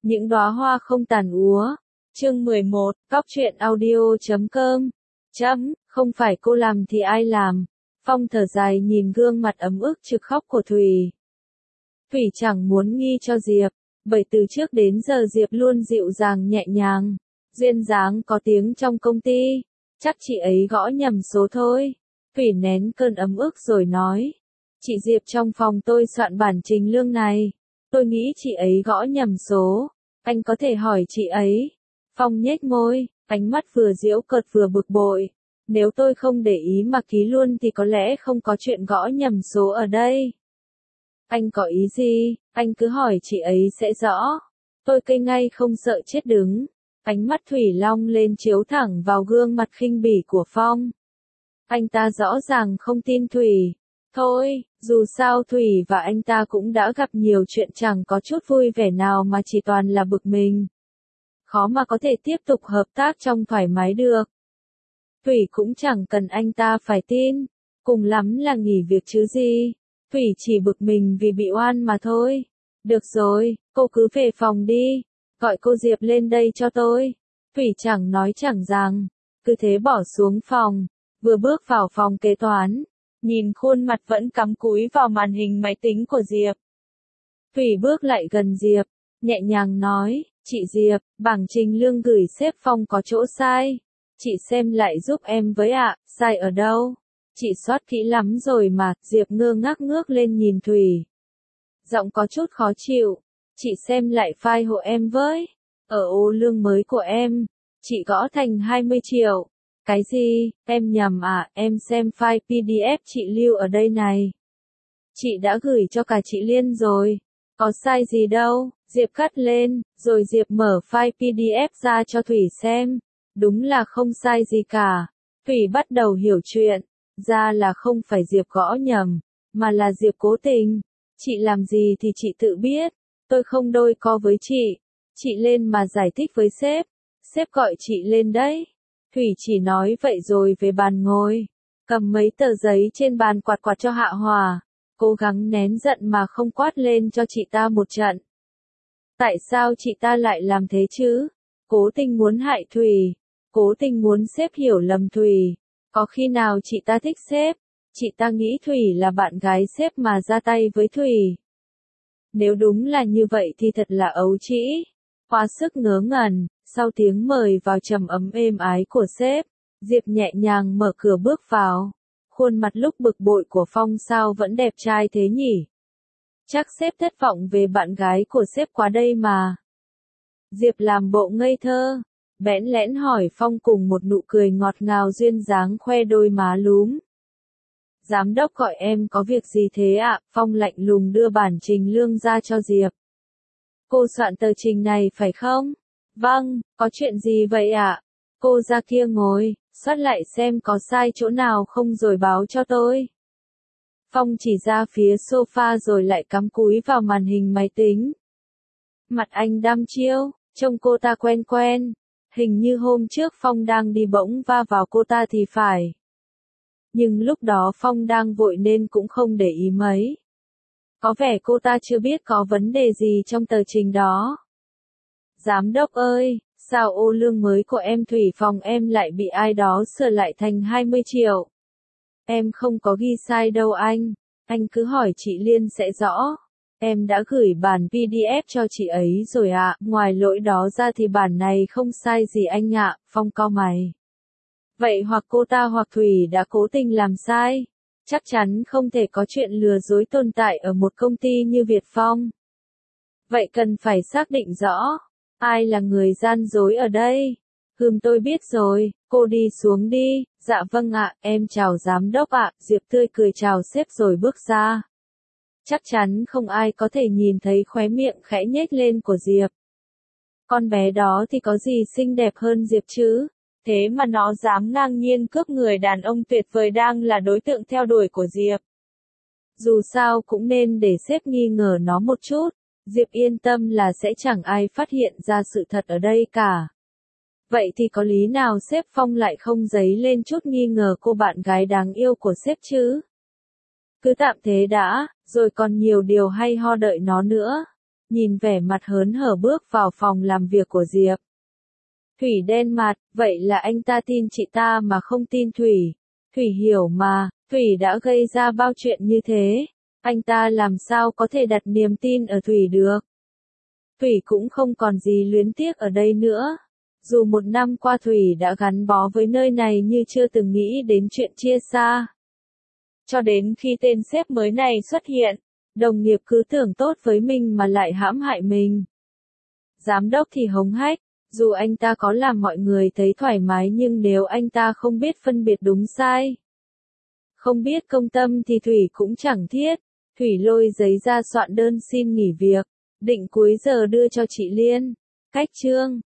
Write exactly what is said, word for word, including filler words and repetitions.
Những đóa hoa không tàn úa. Chương mười một, Cóc truyện audio chấm com. Chấm, không phải cô làm thì ai làm. Phong thở dài nhìn gương mặt ấm ức trực khóc của Thủy. Thủy chẳng muốn nghi cho Diệp, bởi từ trước đến giờ Diệp luôn dịu dàng nhẹ nhàng, duyên dáng có tiếng trong công ty. Chắc chị ấy gõ nhầm số thôi. Thủy nén cơn ấm ức rồi nói. Chị Diệp trong phòng tôi soạn bản trình lương này. Tôi nghĩ chị ấy gõ nhầm số. Anh có thể hỏi chị ấy. Phong nhếch môi, ánh mắt vừa giễu cợt vừa bực bội. Nếu tôi không để ý mà ký luôn thì có lẽ không có chuyện gõ nhầm số ở đây. Anh có ý gì, anh cứ hỏi chị ấy sẽ rõ. Tôi cây ngay không sợ chết đứng. Ánh mắt Thủy long lên chiếu thẳng vào gương mặt khinh bỉ của Phong. Anh ta rõ ràng không tin Thủy. Thôi, dù sao Thủy và anh ta cũng đã gặp nhiều chuyện chẳng có chút vui vẻ nào mà chỉ toàn là bực mình. Khó mà có thể tiếp tục hợp tác trong thoải mái được. Thủy cũng chẳng cần anh ta phải tin, cùng lắm là nghỉ việc chứ gì. Thủy chỉ bực mình vì bị oan mà thôi. Được rồi, cô cứ về phòng đi, gọi cô Diệp lên đây cho tôi. Thủy chẳng nói chẳng rằng, cứ thế bỏ xuống phòng, vừa bước vào phòng kế toán, nhìn khuôn mặt vẫn cắm cúi vào màn hình máy tính của Diệp. Thủy bước lại gần Diệp, nhẹ nhàng nói, chị Diệp, bảng trình lương gửi sếp Phong có chỗ sai. Chị xem lại giúp em với ạ, sai ở đâu? Chị soát kỹ lắm rồi mà. Diệp ngơ ngác ngước lên nhìn Thủy. Giọng có chút khó chịu. Chị xem lại file hộ em với. Ở ô lương mới của em, chị gõ thành hai mươi triệu. Cái gì, em nhầm à, em xem file pê đê ép chị lưu ở đây này. Chị đã gửi cho cả chị Liên rồi. Có sai gì đâu. Diệp cắt lên, rồi Diệp mở file pê đê ép ra cho Thủy xem. Đúng là không sai gì cả. Thủy bắt đầu hiểu chuyện. Ra là không phải Diệp gõ nhầm, mà là Diệp cố tình. Chị làm gì thì chị tự biết. Tôi không đôi co với chị. Chị lên mà giải thích với sếp. Sếp gọi chị lên đấy. Thủy chỉ nói vậy rồi về bàn ngồi. Cầm mấy tờ giấy trên bàn quạt quạt cho hạ hòa. Cố gắng nén giận mà không quát lên cho chị ta một trận. Tại sao chị ta lại làm thế chứ? Cố tình muốn hại Thủy. Cố tình muốn sếp hiểu lầm Thủy. Có khi nào chị ta thích sếp? Chị ta nghĩ Thủy là bạn gái sếp mà ra tay với Thủy. Nếu đúng là như vậy thì thật là ấu trĩ. Quá sức ngớ ngẩn. Sau tiếng mời vào trầm ấm êm ái của sếp, Diệp nhẹ nhàng mở cửa bước vào. Khuôn mặt lúc bực bội của Phong sao vẫn đẹp trai thế nhỉ? Chắc sếp thất vọng về bạn gái của sếp quá đây mà. Diệp làm bộ ngây thơ, bẽn lẽn hỏi Phong cùng một nụ cười ngọt ngào duyên dáng khoe đôi má lúm. Giám đốc gọi em có việc gì thế ạ? Phong lạnh lùng đưa bản trình lương ra cho Diệp. Cô soạn tờ trình này phải không? Vâng, có chuyện gì vậy ạ? Cô ra kia ngồi, soát lại xem có sai chỗ nào không rồi báo cho tôi. Phong chỉ ra phía sofa rồi lại cắm cúi vào màn hình máy tính. Mặt anh đăm chiêu, trông cô ta quen quen. Hình như hôm trước Phong đang đi bỗng va vào cô ta thì phải. Nhưng lúc đó Phong đang vội nên cũng không để ý mấy. Có vẻ cô ta chưa biết có vấn đề gì trong tờ trình đó. Giám đốc ơi, sao ô lương mới của em Thủy phòng em lại bị ai đó sửa lại thành hai mươi triệu? Em không có ghi sai đâu anh. Anh cứ hỏi chị Liên sẽ rõ. Em đã gửi bản pê đê ép cho chị ấy rồi ạ. À. Ngoài lỗi đó ra thì bản này không sai gì anh ạ. À. Phong cau mày. Vậy hoặc cô ta hoặc Thủy đã cố tình làm sai. Chắc chắn không thể có chuyện lừa dối tồn tại ở một công ty như Việt Phong. Vậy cần phải xác định rõ. Ai là người gian dối ở đây? Hừm tôi biết rồi, cô đi xuống đi. Dạ vâng ạ, em chào giám đốc ạ. Diệp tươi cười chào sếp rồi bước ra. Chắc chắn không ai có thể nhìn thấy khóe miệng khẽ nhếch lên của Diệp. Con bé đó thì có gì xinh đẹp hơn Diệp chứ? Thế mà nó dám ngang nhiên cướp người đàn ông tuyệt vời đang là đối tượng theo đuổi của Diệp. Dù sao cũng nên để sếp nghi ngờ nó một chút. Diệp yên tâm là sẽ chẳng ai phát hiện ra sự thật ở đây cả. Vậy thì có lý nào sếp Phong lại không dấy lên chút nghi ngờ cô bạn gái đáng yêu của sếp chứ? Cứ tạm thế đã, rồi còn nhiều điều hay ho đợi nó nữa. nhìn vẻ mặt hớn hở bước vào phòng làm việc của Diệp. Thủy đen mặt, vậy là anh ta tin chị ta mà không tin Thủy. Thủy hiểu mà, Thủy đã gây ra bao chuyện như thế, anh ta làm sao có thể đặt niềm tin ở Thủy được. Thủy cũng không còn gì luyến tiếc ở đây nữa. Dù một năm qua Thủy đã gắn bó với nơi này như chưa từng nghĩ đến chuyện chia xa. Cho đến khi tên sếp mới này xuất hiện, đồng nghiệp cứ tưởng tốt với mình mà lại hãm hại mình. Giám đốc thì hống hách, dù anh ta có làm mọi người thấy thoải mái nhưng nếu anh ta không biết phân biệt đúng sai, không biết công tâm thì Thủy cũng chẳng thiết. Thủy lôi giấy ra soạn đơn xin nghỉ việc, định cuối giờ đưa cho chị Liên. Cách chương